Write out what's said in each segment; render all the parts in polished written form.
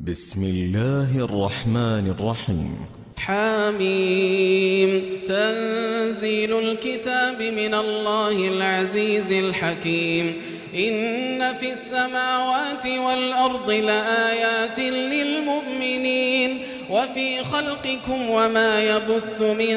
بسم الله الرحمن الرحيم. حميم. تنزيل الكتاب من الله العزيز الحكيم. إن في السماوات والأرض لآيات للمؤمنين وفي خلقكم وما يبث من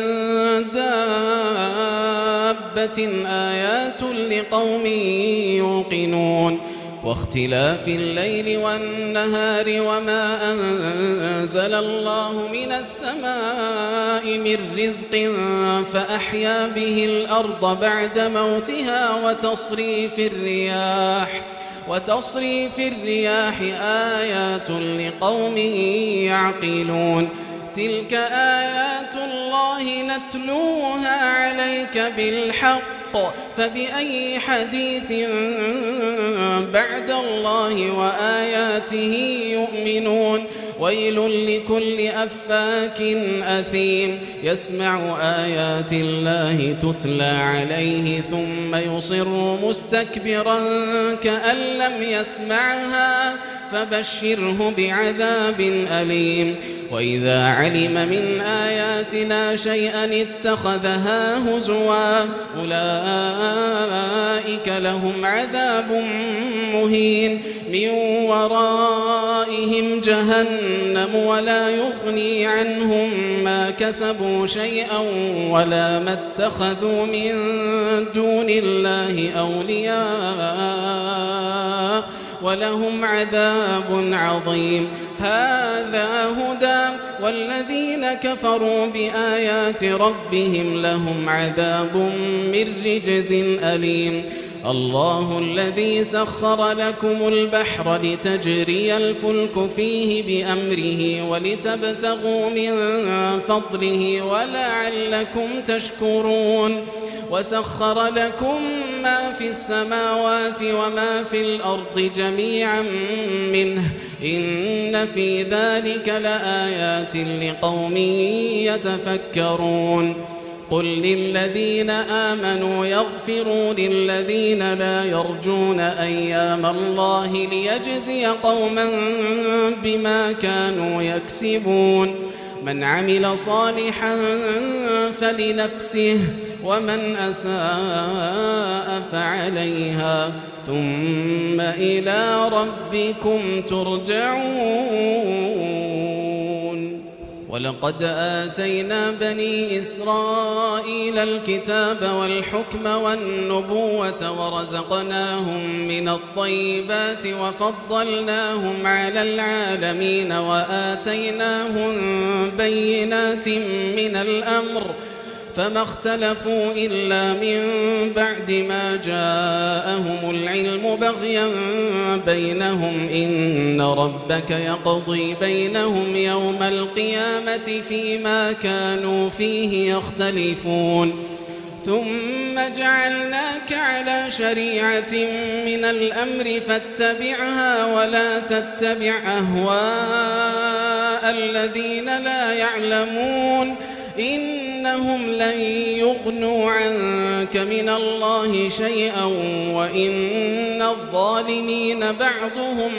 دابة آيات لقوم يوقنون. واختلاف الليل والنهار وما أنزل الله من السماء من رزق فأحيا به الأرض بعد موتها وتصريف الرياح آيات لقوم يعقلون. تلك آيات الله نتلوها عليك بالحق فبأي حديث بعد الله وآياته يؤمنون. ويل لكل أفاك أثيم يسمع آيات الله تتلى عليه ثم يصر مستكبرا كأن لم يسمعها فبشره بعذاب أليم. وإذا علم من آياتنا شيئا اتخذها هزوا أولئك لهم عذاب مهين من ورائهم جهنم ولا يغني عنهم ما كسبوا شيئا ولا ما اتخذوا من دون الله أولياء ولهم عذاب عظيم. هذا هدى والذين كفروا بآيات ربهم لهم عذاب من رجز أليم. الله الذي سخر لكم البحر لتجري الفلك فيه بأمره ولتبتغوا من فضله ولعلكم تشكرون. وسخر لكم ما في السماوات وما في الأرض جميعا منه إن في ذلك لآيات لقوم يتفكرون. قل للذين آمنوا يغفروا للذين لا يرجون أيام الله ليجزي قوما بما كانوا يكسبون. من عمل صالحا فلنفسه ومن أساء فعليها ثم إلى ربكم ترجعون. ولقد آتينا بني إسرائيل الكتاب والحكم والنبوة ورزقناهم من الطيبات وفضلناهم على العالمين وآتيناهم بينات من الأمر فما اختلفوا إلا من بعد ما جاءهم العلم بغيا بينهم إن ربك يقضي بينهم يوم القيامة فيما كانوا فيه يختلفون. ثم جعلناك على شريعة من الأمر فاتبعها ولا تتبع أهواء الذين لا يعلمون إنهم لن يغنوا عنك من الله شيئا وإن الظالمين بعضهم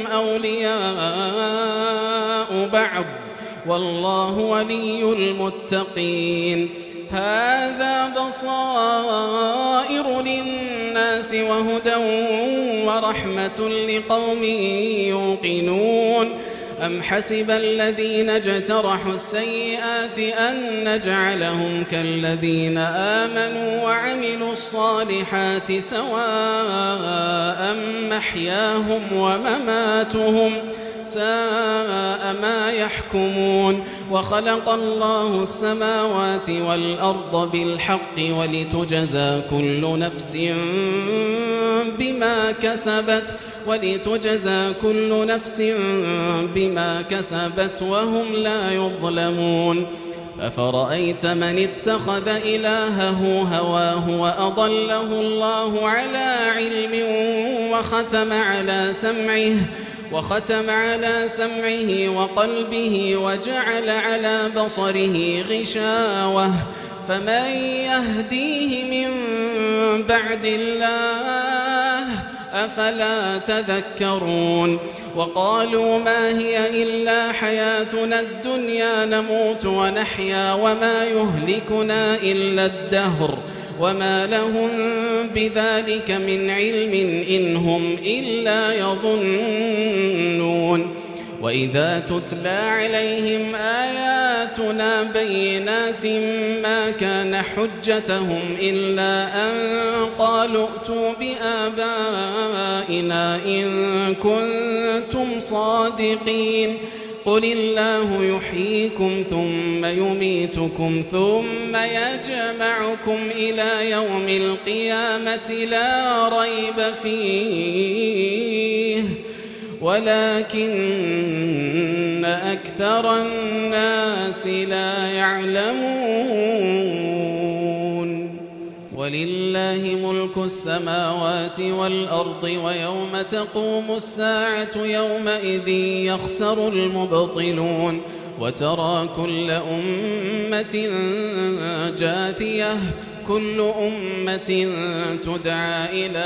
أولياء بعض والله ولي المتقين. هذا بصائر للناس وهدى ورحمة لقوم يوقنون. أم حسب الذين اجترحوا السيئات أن نجعلهم كالذين آمنوا وعملوا الصالحات سواء محياهم ومماتهم ساء ما يحكمون. وخلق الله السماوات والأرض بالحق ولتجزى كل نفس بما كسبت وهم لا يظلمون. أفرأيت من اتخذ إلهه هواه وأضله الله على علم وختم على سمعه وقلبه وجعل على بصره غشاوة فمن يهديه من بعد الله أفلا تذكرون وقالوا ما هي إلا حياتنا الدنيا نموت ونحيا وما يهلكنا إلا الدهر وما لهم بذلك من علم إن هم إلا يظنون وإذا تتلى عليهم آياتنا بينات ما كان حجتهم إلا أن قالوا ائتوا بآبائنا إن كنتم صادقين قل الله يحييكم ثم يميتكم ثم يجمعكم إلى يوم القيامة لا ريب فيه ولكن أكثر الناس لا يعلمون ولله ملك السماوات والأرض ويوم تقوم الساعة يومئذ يخسر المبطلون وترى كل أمة جاثية كل أمة تدعى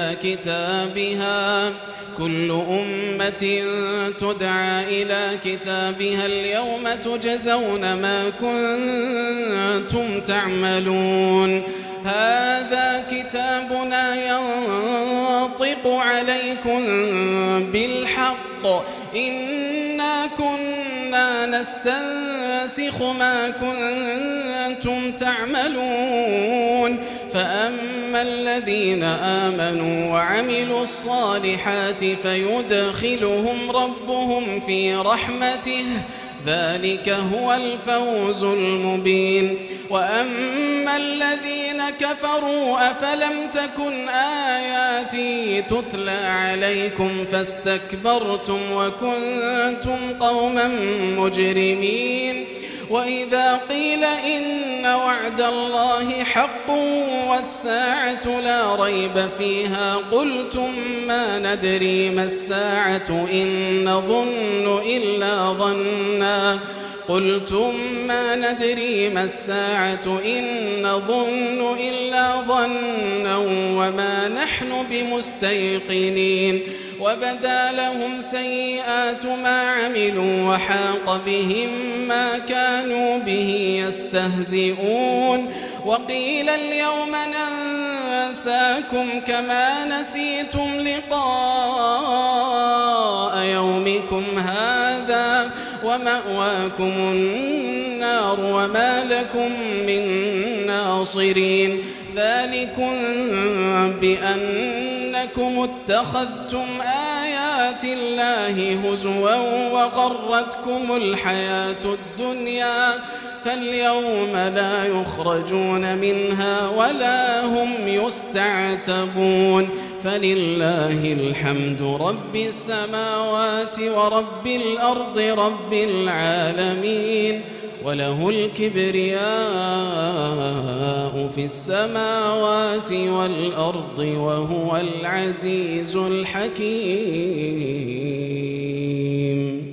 إلى كتابها اليوم تجزون ما كنتم تعملون هذا كتابنا ينطق عليكم بالحق إنا كنا نستنسخ ما كنتم تعملون فأما الذين آمنوا وعملوا الصالحات فيدخلهم ربهم في رحمته ذلك هو الفوز المبين وأما الذين كفروا أفلم تكن آياتي تتلى عليكم فاستكبرتم وكنتم قوما مجرمين وإذا قيل إن وعد الله حق والساعة لا ريب فيها قلتم ما ندري ما الساعة إن نظن إلا ظنا وما نحن بمستيقنين وبدا لهم سيئات ما عملوا وحاق بهم ما كانوا به يستهزئون وقيل اليوم ننساكم كما نسيتم لقاء يومكم هذا ومأواكم النار وما لكم من ناصرين ذلكم بأنكم اتخذتم آيات الله هزوا وغرتكم الحياة الدنيا فاليوم لا يخرجون منها ولا هم يستعتبون فلله الحمد رب السماوات ورب الأرض رب العالمين وله الكبرياء في السماوات والأرض وهو العزيز الحكيم.